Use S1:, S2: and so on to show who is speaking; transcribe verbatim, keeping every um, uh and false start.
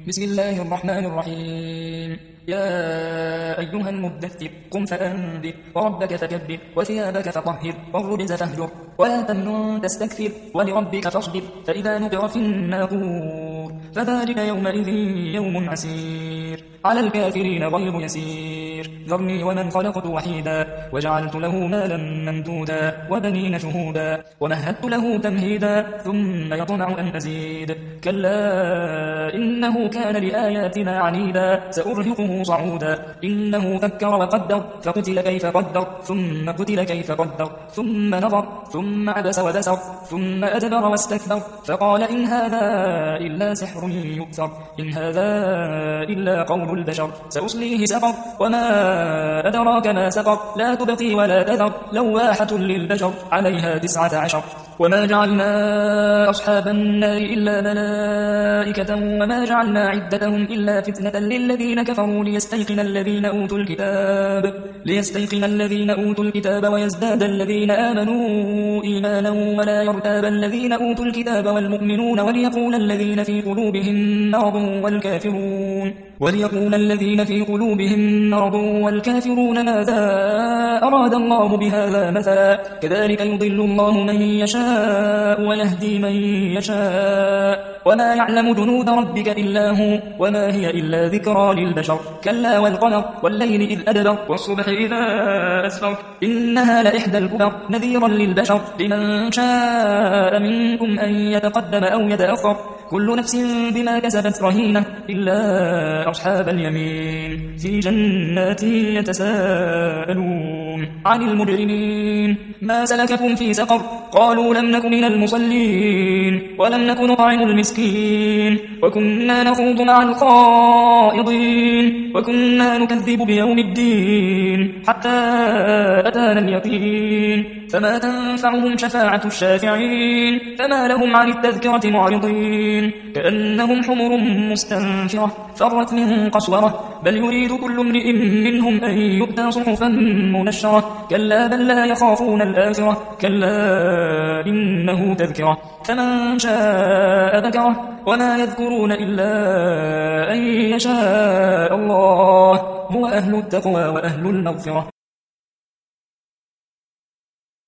S1: بسم الله الرحمن الرحيم. يا أيها المدثر قم فأنذر وربك فكبر وثيابك فطهر والرجز فاهجر ولا تمنن تستكثر ولربك فاصبر فإذا نقر في الناقور فذلك يومئذ يوم عسير على الكافرين غير يسير. ذرني ومن خلقت وحيدا وجعلت له مالا ممدودا وبنين شهودا ومهدت له تمهيدا ثم يطمع أن أزيد كلا إنه كان لآياتنا عنيدا سأرهقه صعودا إنه فكر وقدر فقتل كيف قدر ثم قتل كيف قدر ثم نظر ثم عبس وبسر ثم أدبر واستكبر فقال إن هذا إلا سحر يؤثر إن هذا إلا قول البشر سأصليه سقر وما أدراك ما سقر لا تبقي ولا تذر لواحة للبشر عليها تسعة عشر. وما جعلنا أصحاب النار إلا ملائكة وما جعلنا عدتهم إلا فتنة للذين كفروا ليستيقن الذين أوتوا الكتاب ليستيقن الذين أوتوا الكتاب ويزداد الذين آمنوا إيمانا ولا يرتاب الذين أوتوا الكتاب والمؤمنون وليقول الذين في قلوبهم مرض والكافرون وليقول الذين في قلوبهم مرض والكافرون ماذا أراد الله بهذا مثلا كذلك يضل الله من يشاء ويهدي من يشاء وما يعلم جنود ربك إلا هو وما هي إلا ذكرى للبشر. كلا والقمر والليل إذ أدبر والصبح إذا أسفر إنها لإحدى الكبر نذيرا للبشر لمن شاء منكم أن يتقدم أو يتأخر كل نفس بما كسبت رهينة إلا أصحاب اليمين في جنات يتساءلون عن المجرمين ما سلككم في سقر قالوا لم نك من المصلين ولم نك نطعم المسكين وكنا نخوض مع الخائضين وكنا نكذب بيوم الدين حتى أتانا اليقين فما تنفعهم شفاعة الشافعين فما لهم عن التذكرة معرضين كأنهم حمر مستنفرة فرت من قسورة بل يريد كل امرئ منهم أن يؤتى صحفا منشرة كلا بل لا يخافون الآخرة كلا إنه تذكرة فمن شاء ذكره وما يذكرون إلا أن يشاء الله هو أهل التقوى وأهل المغفرة.